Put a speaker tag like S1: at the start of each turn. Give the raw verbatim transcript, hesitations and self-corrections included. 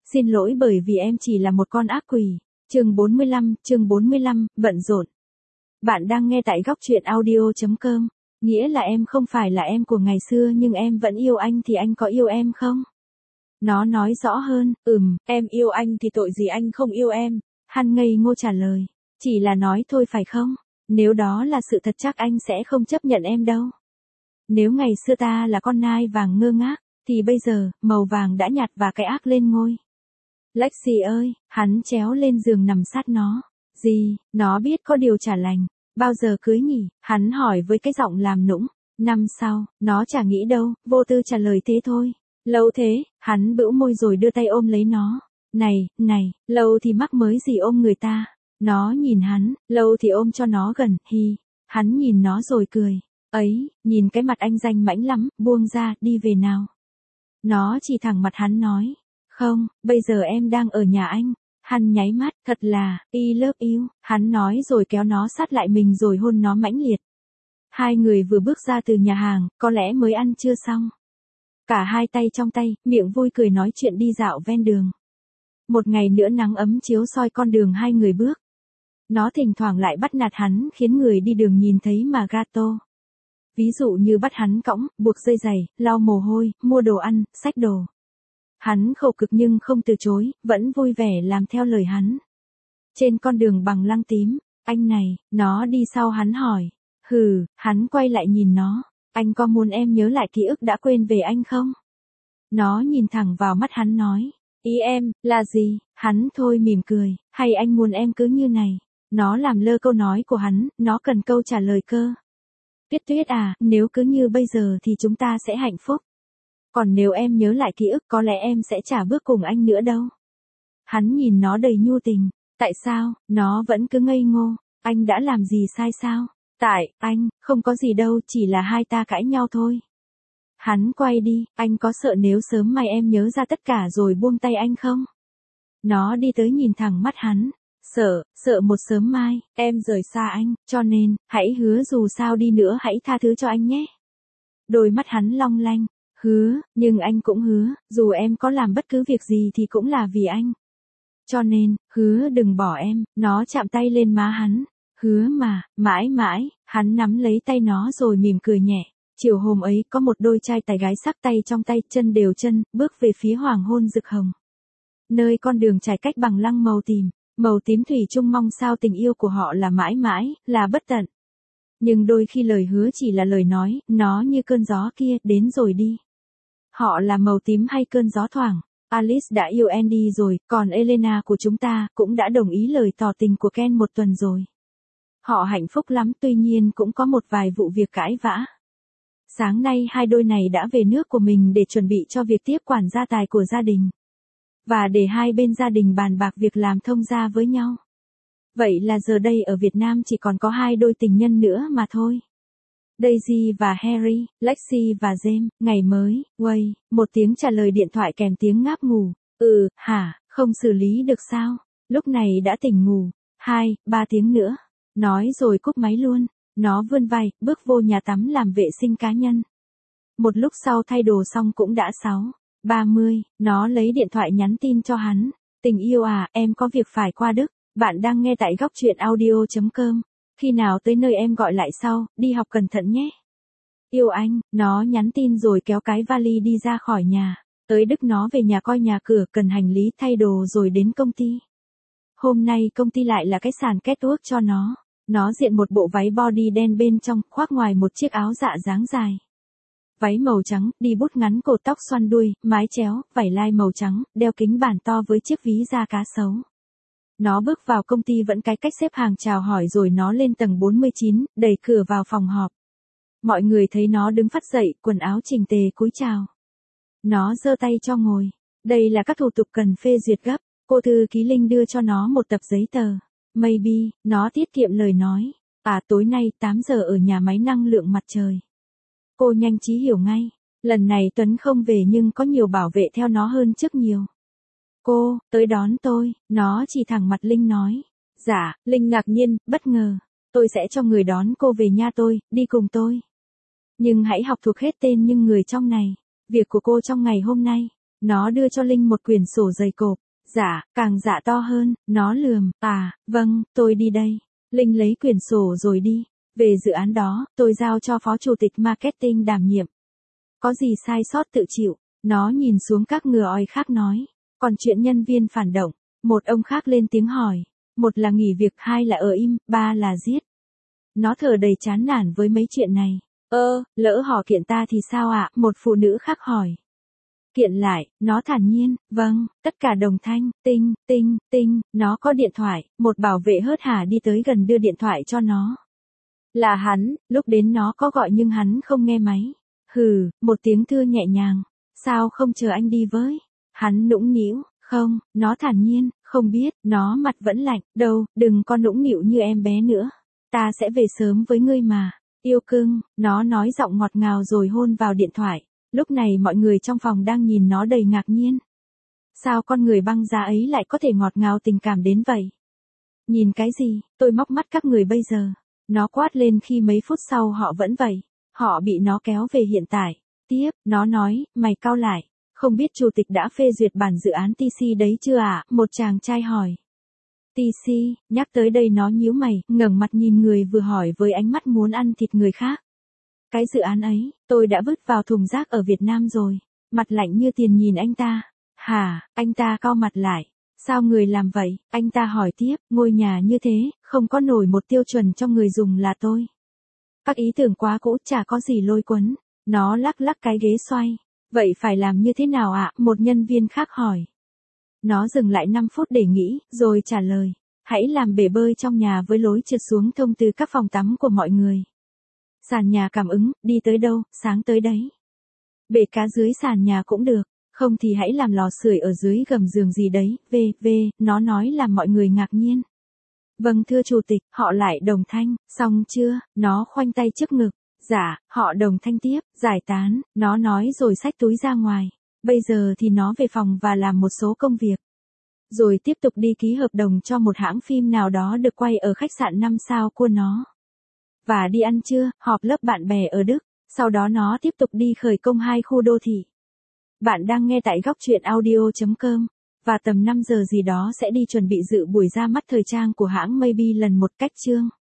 S1: Xin lỗi bởi vì em chỉ là một con ác quỷ. Chương bốn mươi lăm, chương bốn mươi lăm, bận rộn. Bạn đang nghe tại góc truyện audio chấm com. Nghĩa là em không phải là em của ngày xưa nhưng em vẫn yêu anh thì anh có yêu em không? Nó nói rõ hơn, ừm, em yêu anh thì tội gì anh không yêu em. Hắn ngây ngô trả lời. Chỉ là nói thôi phải không? Nếu đó là sự thật chắc anh sẽ không chấp nhận em đâu. Nếu ngày xưa ta là con nai vàng ngơ ngác, thì bây giờ, màu vàng đã nhạt và cái ác lên ngôi. Lexi ơi, hắn chéo lên giường nằm sát nó. Gì, nó biết có điều chả lành. Bao giờ cưới nhỉ? Hắn hỏi với cái giọng làm nũng. Năm sau, nó chả nghĩ đâu, vô tư trả lời thế thôi. Lâu thế, hắn bĩu môi rồi đưa tay ôm lấy nó. Này, này, lâu thì mắc mới gì ôm người ta. Nó nhìn hắn, lâu thì ôm cho nó gần, hi. Hắn nhìn nó rồi cười. Ấy, nhìn cái mặt anh danh mãnh lắm, buông ra, đi về nào. Nó chỉ thẳng mặt hắn nói. Không, bây giờ em đang ở nhà anh. Hắn nháy mắt, thật là, I love you, hắn nói rồi kéo nó sát lại mình rồi hôn nó mãnh liệt. Hai người vừa bước ra từ nhà hàng, có lẽ mới ăn trưa xong. Cả hai tay trong tay, miệng vui cười nói chuyện đi dạo ven đường. Một ngày nữa nắng ấm chiếu soi con đường hai người bước. Nó thỉnh thoảng lại bắt nạt hắn khiến người đi đường nhìn thấy mà gato. Ví dụ như bắt hắn cõng, buộc dây giày, lau mồ hôi, mua đồ ăn, xách đồ. Hắn khổ cực nhưng không từ chối, vẫn vui vẻ làm theo lời hắn. Trên con đường bằng lăng tím, anh này, nó đi sau hắn hỏi. Hừ, hắn quay lại nhìn nó. Anh có muốn em nhớ lại ký ức đã quên về anh không? Nó nhìn thẳng vào mắt hắn nói. Ý em, là gì? Hắn thôi mỉm cười. Hay anh muốn em cứ như này? Nó làm lơ câu nói của hắn, nó cần câu trả lời cơ. Tuyết Tuyết à, nếu cứ như bây giờ thì chúng ta sẽ hạnh phúc. Còn nếu em nhớ lại ký ức có lẽ em sẽ chả bước cùng anh nữa đâu. Hắn nhìn nó đầy nhu tình. Tại sao? Nó vẫn cứ ngây ngô. Anh đã làm gì sai sao? Tại, anh, không có gì đâu, chỉ là hai ta cãi nhau thôi. Hắn quay đi, anh có sợ nếu sớm mai em nhớ ra tất cả rồi buông tay anh không? Nó đi tới nhìn thẳng mắt hắn. Sợ, sợ một sớm mai, em rời xa anh, cho nên, hãy hứa dù sao đi nữa hãy tha thứ cho anh nhé. Đôi mắt hắn long lanh. Hứa, nhưng anh cũng hứa, dù em có làm bất cứ việc gì thì cũng là vì anh. Cho nên, hứa đừng bỏ em, nó chạm tay lên má hắn. Hứa mà, mãi mãi, hắn nắm lấy tay nó rồi mỉm cười nhẹ. Chiều hôm ấy có một đôi trai tài gái sắc tay trong tay, chân đều chân, bước về phía hoàng hôn rực hồng. Nơi con đường trải cách bằng lăng màu tím, màu tím thủy chung mong sao tình yêu của họ là mãi mãi, là bất tận. Nhưng đôi khi lời hứa chỉ là lời nói, nó như cơn gió kia, đến rồi đi. Họ là màu tím hay cơn gió thoảng. Alice đã yêu Andy rồi, còn Elena của chúng ta cũng đã đồng ý lời tỏ tình của Ken một tuần rồi. Họ hạnh phúc lắm, tuy nhiên cũng có một vài vụ việc cãi vã. Sáng nay hai đôi này đã về nước của mình để chuẩn bị cho việc tiếp quản gia tài của gia đình. Và để hai bên gia đình bàn bạc việc làm thông gia với nhau. Vậy là giờ đây ở Việt Nam chỉ còn có hai đôi tình nhân nữa mà thôi. Daisy và Harry, Lexi và James, ngày mới, Way, một tiếng trả lời điện thoại kèm tiếng ngáp ngủ. Ừ, hả, không xử lý được sao? Lúc này đã tỉnh ngủ. Hai, ba tiếng nữa. Nói rồi cúp máy luôn. Nó vươn vai, bước vô nhà tắm làm vệ sinh cá nhân. Một lúc sau thay đồ xong cũng đã sáu, ba mươi, nó lấy điện thoại nhắn tin cho hắn. Tình yêu à, em có việc phải qua Đức. Bạn đang nghe tại góc truyện audio chấm com. Khi nào tới nơi em gọi lại sau, đi học cẩn thận nhé. Yêu anh, nó nhắn tin rồi kéo cái vali đi ra khỏi nhà. Tới Đức nó về nhà coi nhà cửa, cần hành lý, thay đồ rồi đến công ty. Hôm nay công ty lại là cái sàn catwalk cho nó. Nó diện một bộ váy body đen bên trong, khoác ngoài một chiếc áo dạ dáng dài. Váy màu trắng, đi bút ngắn, cột tóc xoăn đuôi, mái chéo, vải lai màu trắng, đeo kính bản to với chiếc ví da cá sấu. Nó bước vào công ty vẫn cái cách xếp hàng chào hỏi rồi nó lên tầng bốn mươi chín, đẩy cửa vào phòng họp. Mọi người thấy nó đứng phắt dậy, quần áo chỉnh tề cúi chào. Nó giơ tay cho ngồi. Đây là các thủ tục cần phê duyệt gấp. Cô thư ký Linh đưa cho nó một tập giấy tờ. Maybe, nó tiết kiệm lời nói. À, tối nay tám giờ ở nhà máy năng lượng mặt trời. Cô nhanh trí hiểu ngay. Lần này Tuấn không về nhưng có nhiều bảo vệ theo nó hơn trước nhiều. Cô, tới đón tôi, nó chỉ thẳng mặt Linh nói. Dạ, Linh ngạc nhiên, bất ngờ. Tôi sẽ cho người đón cô về nhà tôi, đi cùng tôi. Nhưng hãy học thuộc hết tên nhưng người trong này. Việc của cô trong ngày hôm nay. Nó đưa cho Linh một quyển sổ dày cộp. Dạ, càng dạ to hơn, nó lườm, à, vâng, tôi đi đây. Linh lấy quyển sổ rồi đi. Về dự án đó, tôi giao cho phó chủ tịch marketing đảm nhiệm. Có gì sai sót tự chịu. Nó nhìn xuống các ngừa oi khác nói. Còn chuyện nhân viên phản động, một ông khác lên tiếng hỏi. Một là nghỉ việc, hai là ở im, ba là giết. Nó thở đầy chán nản với mấy chuyện này. Ơ, lỡ họ kiện ta thì sao ạ? Một phụ nữ khác hỏi. Kiện lại, nó thản nhiên, vâng, tất cả đồng thanh, tinh, tinh, tinh, nó có điện thoại, một bảo vệ hớt hải đi tới gần đưa điện thoại cho nó. Là hắn, lúc đến nó có gọi nhưng hắn không nghe máy. Hừ, một tiếng thưa nhẹ nhàng, sao không chờ anh đi với? Hắn nũng nịu, không, nó thản nhiên, không biết, nó mặt vẫn lạnh, đâu, đừng có nũng nịu như em bé nữa. Ta sẽ về sớm với ngươi mà, yêu cưng, nó nói giọng ngọt ngào rồi hôn vào điện thoại. Lúc này mọi người trong phòng đang nhìn nó đầy ngạc nhiên. Sao con người băng giá ấy lại có thể ngọt ngào tình cảm đến vậy? Nhìn cái gì, tôi móc mắt các người bây giờ. Nó quát lên khi mấy phút sau họ vẫn vậy. Họ bị nó kéo về hiện tại. Tiếp, nó nói, mày cau lại. Không biết chủ tịch đã phê duyệt bản dự án tê xê đấy chưa ạ? À? Một chàng trai hỏi. tê xê, nhắc tới đây nó nhíu mày, ngẩng mặt nhìn người vừa hỏi với ánh mắt muốn ăn thịt người khác. Cái dự án ấy, tôi đã vứt vào thùng rác ở Việt Nam rồi. Mặt lạnh như tiền nhìn anh ta. Hả, anh ta cau mặt lại. Sao người làm vậy? Anh ta hỏi tiếp, ngôi nhà như thế, không có nổi một tiêu chuẩn cho người dùng là tôi. Các ý tưởng quá cũ chả có gì lôi cuốn. Nó lắc lắc cái ghế xoay. Vậy phải làm như thế nào ạ? À? Một nhân viên khác hỏi. Nó dừng lại năm phút để nghĩ, rồi trả lời. Hãy làm bể bơi trong nhà với lối trượt xuống thông từ các phòng tắm của mọi người. Sàn nhà cảm ứng, đi tới đâu, sáng tới đấy. Bể cá dưới sàn nhà cũng được, không thì hãy làm lò sưởi ở dưới gầm giường gì đấy, v, v, nó nói làm mọi người ngạc nhiên. Vâng thưa chủ tịch, họ lại đồng thanh, xong chưa, nó khoanh tay trước ngực. Dạ, họ đồng thanh tiếp, giải tán, nó nói rồi xách túi ra ngoài. Bây giờ thì nó về phòng và làm một số công việc. Rồi tiếp tục đi ký hợp đồng cho một hãng phim nào đó được quay ở khách sạn năm sao của nó. Và đi ăn trưa, họp lớp bạn bè ở Đức. Sau đó nó tiếp tục đi khởi công hai khu đô thị. Bạn đang nghe tại góc truyện audio chấm com. Và tầm năm giờ gì đó sẽ đi chuẩn bị dự buổi ra mắt thời trang của hãng Maybe lần một cách chương.